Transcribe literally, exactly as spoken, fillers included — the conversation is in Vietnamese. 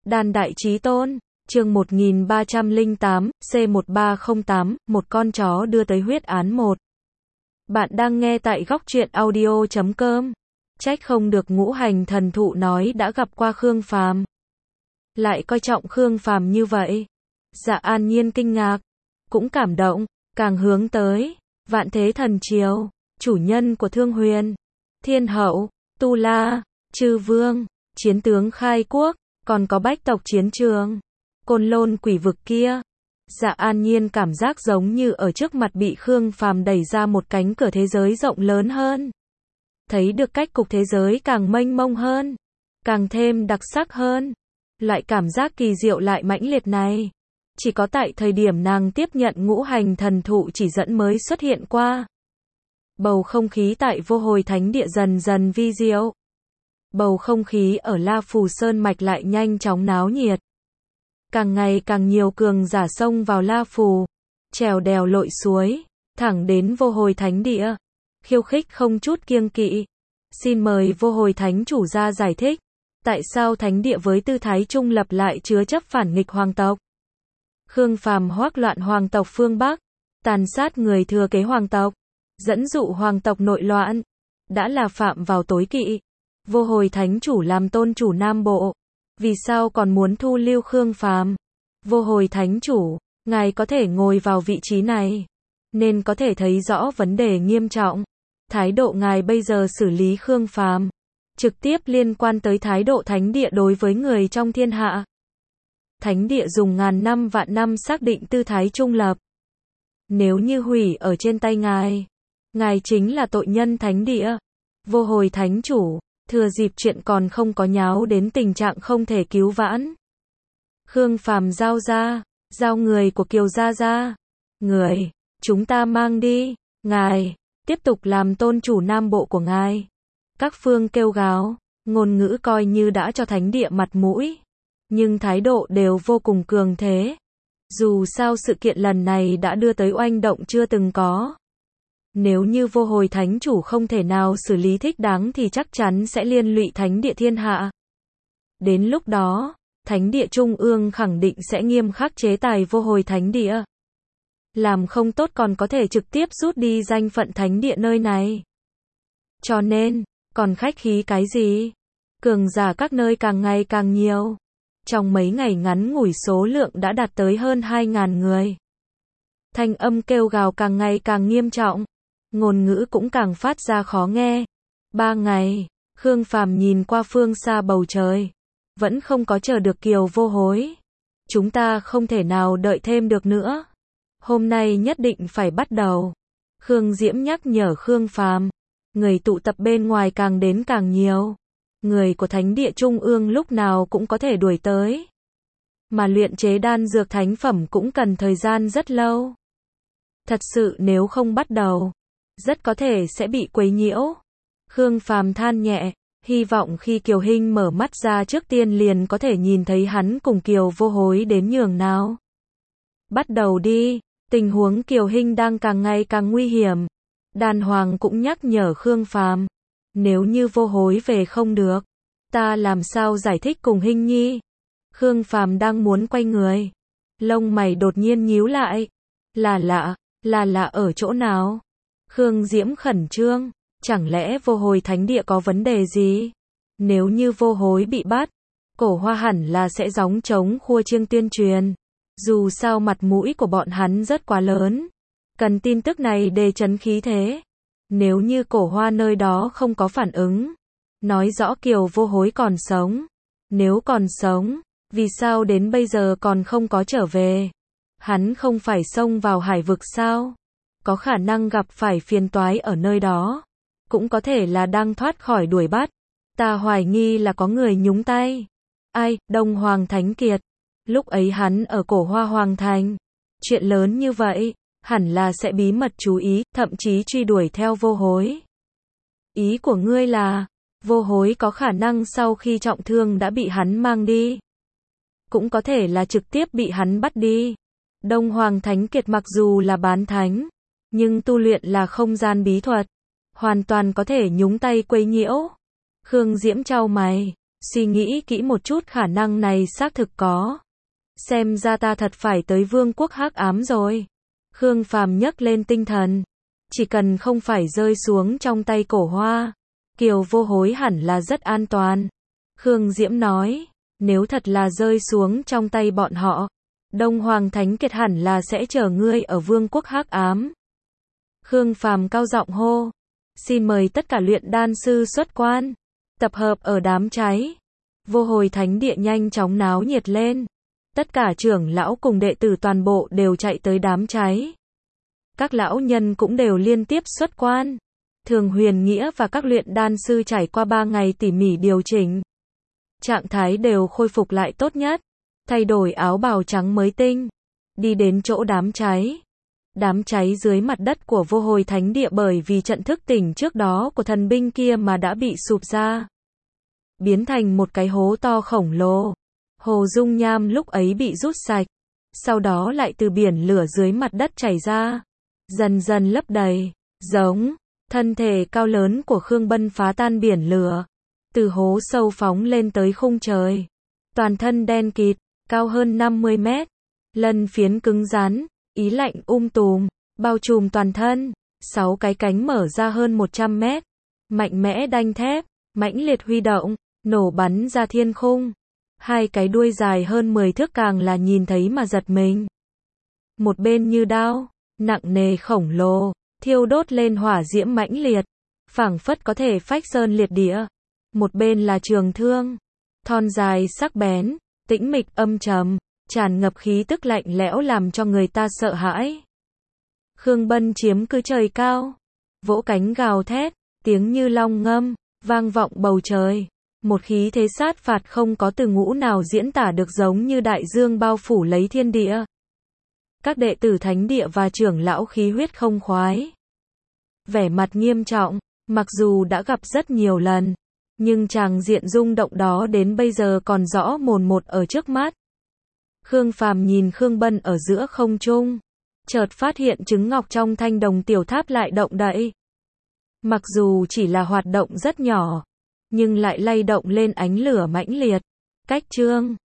Đan Đại Chí Tôn, chương một nghìn ba trăm lẻ tám, C một ba không tám, một con chó đưa tới huyết án một. Bạn đang nghe tại góc truyện audio chấm com. Trách không được Ngũ Hành Thần Thụ nói đã gặp qua Khương Phàm. Lại coi trọng Khương Phàm như vậy. Dạ An Nhiên kinh ngạc, cũng cảm động, càng hướng tới Vạn Thế Thần Triều, chủ nhân của Thương Huyền, Thiên Hậu, Tu La, Chư Vương, chiến tướng khai quốc, còn có bách tộc chiến trường, Côn Lôn quỷ vực kia. Dạ An Nhiên cảm giác giống như ở trước mặt bị Khương Phàm đẩy ra một cánh cửa thế giới rộng lớn hơn. Thấy được cách cục thế giới càng mênh mông hơn, càng thêm đặc sắc hơn. Loại cảm giác kỳ diệu lại mãnh liệt này, chỉ có tại thời điểm nàng tiếp nhận Ngũ Hành Thần Thụ chỉ dẫn mới xuất hiện qua. Bầu không khí tại Vô Hồi Thánh Địa dần dần vi diệu. Bầu không khí ở La Phù Sơn Mạch lại nhanh chóng náo nhiệt. Càng ngày càng nhiều cường giả xông vào La Phù, trèo đèo lội suối, thẳng đến Vô Hồi Thánh Địa, khiêu khích không chút kiêng kỵ. Xin mời Vô Hồi Thánh chủ ra giải thích, tại sao Thánh Địa với tư thái trung lập lại chứa chấp phản nghịch hoàng tộc. Khương Phàm hoắc loạn hoàng tộc phương Bắc, tàn sát người thừa kế hoàng tộc, dẫn dụ hoàng tộc nội loạn, đã là phạm vào tối kỵ. Vô Hồi Thánh chủ làm tôn chủ Nam Bộ, vì sao còn muốn thu lưu Khương Phàm? Vô Hồi Thánh chủ, ngài có thể ngồi vào vị trí này, nên có thể thấy rõ vấn đề nghiêm trọng. Thái độ ngài bây giờ xử lý Khương Phàm, trực tiếp liên quan tới thái độ Thánh Địa đối với người trong thiên hạ. Thánh Địa dùng ngàn năm vạn năm xác định tư thái trung lập. Nếu như hủy ở trên tay ngài, ngài chính là tội nhân Thánh Địa. Vô Hồi Thánh chủ, thừa dịp chuyện còn không có nháo đến tình trạng không thể cứu vãn. Khương Phàm giao ra, giao người của Kiều Gia ra. Người, chúng ta mang đi, ngài, tiếp tục làm tôn chủ Nam Bộ của ngài. Các phương kêu gào, ngôn ngữ coi như đã cho Thánh Địa mặt mũi, nhưng thái độ đều vô cùng cường thế. Dù sao sự kiện lần này đã đưa tới oanh động chưa từng có. Nếu như Vô Hồi Thánh chủ không thể nào xử lý thích đáng thì chắc chắn sẽ liên lụy Thánh Địa thiên hạ. Đến lúc đó, Thánh Địa Trung ương khẳng định sẽ nghiêm khắc chế tài Vô Hồi Thánh Địa. Làm không tốt còn có thể trực tiếp rút đi danh phận Thánh Địa nơi này. Cho nên, còn khách khí cái gì? Cường giả các nơi càng ngày càng nhiều. Trong mấy ngày ngắn ngủi số lượng đã đạt tới hơn hai ngàn người. Thanh âm kêu gào càng ngày càng nghiêm trọng. Ngôn ngữ cũng càng phát ra khó nghe. Ba ngày, Khương Phàm nhìn qua phương xa bầu trời. Vẫn không có chờ được Kiều Vô Hối. Chúng ta không thể nào đợi thêm được nữa. Hôm nay nhất định phải bắt đầu. Khương Diễm nhắc nhở Khương Phàm. Người tụ tập bên ngoài càng đến càng nhiều. Người của Thánh Địa Trung ương lúc nào cũng có thể đuổi tới. Mà luyện chế đan dược thánh phẩm cũng cần thời gian rất lâu. Thật sự nếu không bắt đầu, rất có thể sẽ bị quấy nhiễu. Khương Phàm than nhẹ, hy vọng khi Kiều Hinh mở mắt ra trước tiên liền có thể nhìn thấy hắn cùng Kiều Vô Hối đến nhường nào. Bắt đầu đi, tình huống Kiều Hinh đang càng ngày càng nguy hiểm. Đan Hoàng cũng nhắc nhở Khương Phàm, nếu như Vô Hối về không được, ta làm sao giải thích cùng Hinh Nhi? Khương Phàm đang muốn quay người, lông mày đột nhiên nhíu lại. Là lạ, là lạ ở chỗ nào? Khương Diễm khẩn trương, chẳng lẽ Vô Hồi Thánh Địa có vấn đề gì? Nếu như Vô Hối bị bắt, Cổ Hoa hẳn là sẽ gióng trống khua chiêng tuyên truyền. Dù sao mặt mũi của bọn hắn rất quá lớn, cần tin tức này để trấn khí thế. Nếu như Cổ Hoa nơi đó không có phản ứng, nói rõ Kiều Vô Hối còn sống. Nếu còn sống, vì sao đến bây giờ còn không có trở về? Hắn không phải xông vào hải vực sao? Có khả năng gặp phải phiền toái ở nơi đó. Cũng có thể là đang thoát khỏi đuổi bắt. Ta hoài nghi là có người nhúng tay. Ai, Đông Hoàng Thánh Kiệt. Lúc ấy hắn ở Cổ Hoa Hoàng Thành. Chuyện lớn như vậy, hẳn là sẽ bí mật chú ý, thậm chí truy đuổi theo Vô Hối. Ý của ngươi là, Vô Hối có khả năng sau khi trọng thương đã bị hắn mang đi. Cũng có thể là trực tiếp bị hắn bắt đi. Đông Hoàng Thánh Kiệt mặc dù là bán thánh, nhưng tu luyện là không gian bí thuật, hoàn toàn có thể nhúng tay quấy nhiễu. Khương Diễm chau mày, Suy nghĩ kỹ một chút khả năng này xác thực có. Xem ra ta thật phải tới vương quốc hắc ám rồi. Khương Phàm nhấc lên tinh thần. Chỉ cần không phải rơi xuống trong tay Cổ Hoa, Kiều Vô Hối hẳn là rất an toàn. Khương Diễm nói, nếu thật là rơi xuống trong tay bọn họ, Đông Hoàng Thánh Kiệt hẳn là sẽ chờ ngươi ở vương quốc hắc ám. Khương Phàm cao giọng hô, xin mời tất cả luyện đan sư xuất quan, tập hợp ở đám cháy. Vô Hồi Thánh Địa nhanh chóng náo nhiệt lên. Tất cả trưởng lão cùng đệ tử toàn bộ đều chạy tới đám cháy. Các lão nhân cũng đều liên tiếp xuất quan. Thường Huyền Nghĩa và các luyện đan sư trải qua ba ngày tỉ mỉ điều chỉnh. Trạng thái đều khôi phục lại tốt nhất. Thay đổi áo bào trắng mới tinh. Đi đến chỗ đám cháy. Đám cháy dưới mặt đất của Vô Hồi Thánh Địa bởi vì trận thức tỉnh trước đó của thần binh kia mà đã bị sụp ra. Biến thành một cái hố to khổng lồ. Hồ dung nham lúc ấy bị rút sạch. Sau đó lại từ biển lửa dưới mặt đất chảy ra. Dần dần lấp đầy. Giống. Thân thể cao lớn của Khương Bân phá tan biển lửa. Từ hố sâu phóng lên tới khung trời. Toàn thân đen kịt. Cao hơn năm mươi mét. Lân phiến cứng rắn. Ý lạnh um tùm. Bao trùm toàn thân. Sáu cái cánh mở ra hơn một trăm mét. Mạnh mẽ đanh thép. Mãnh liệt huy động. Nổ bắn ra thiên khung. Hai cái đuôi dài hơn mười thước càng là nhìn thấy mà giật mình. Một bên như đao, nặng nề khổng lồ, thiêu đốt lên hỏa diễm mãnh liệt, phảng phất có thể phách sơn liệt địa. Một bên là trường thương, thon dài sắc bén, tĩnh mịch âm trầm, tràn ngập khí tức lạnh lẽo làm cho người ta sợ hãi. Khương Bân chiếm cứ trời cao, vỗ cánh gào thét, tiếng như long ngâm, vang vọng bầu trời. Một khí thế sát phạt không có từ ngữ nào diễn tả được, giống như đại dương bao phủ lấy thiên địa. Các đệ tử thánh địa và trưởng lão khí huyết không khoái. Vẻ mặt nghiêm trọng, mặc dù đã gặp rất nhiều lần, nhưng tràng diện rung động đó đến bây giờ còn rõ mồn một ở trước mắt. Khương Phàm nhìn Khương Bân ở giữa không trung, chợt phát hiện trứng ngọc trong thanh đồng tiểu tháp lại động đậy. Mặc dù chỉ là hoạt động rất nhỏ, nhưng lại lay động lên ánh lửa mãnh liệt. Cách chương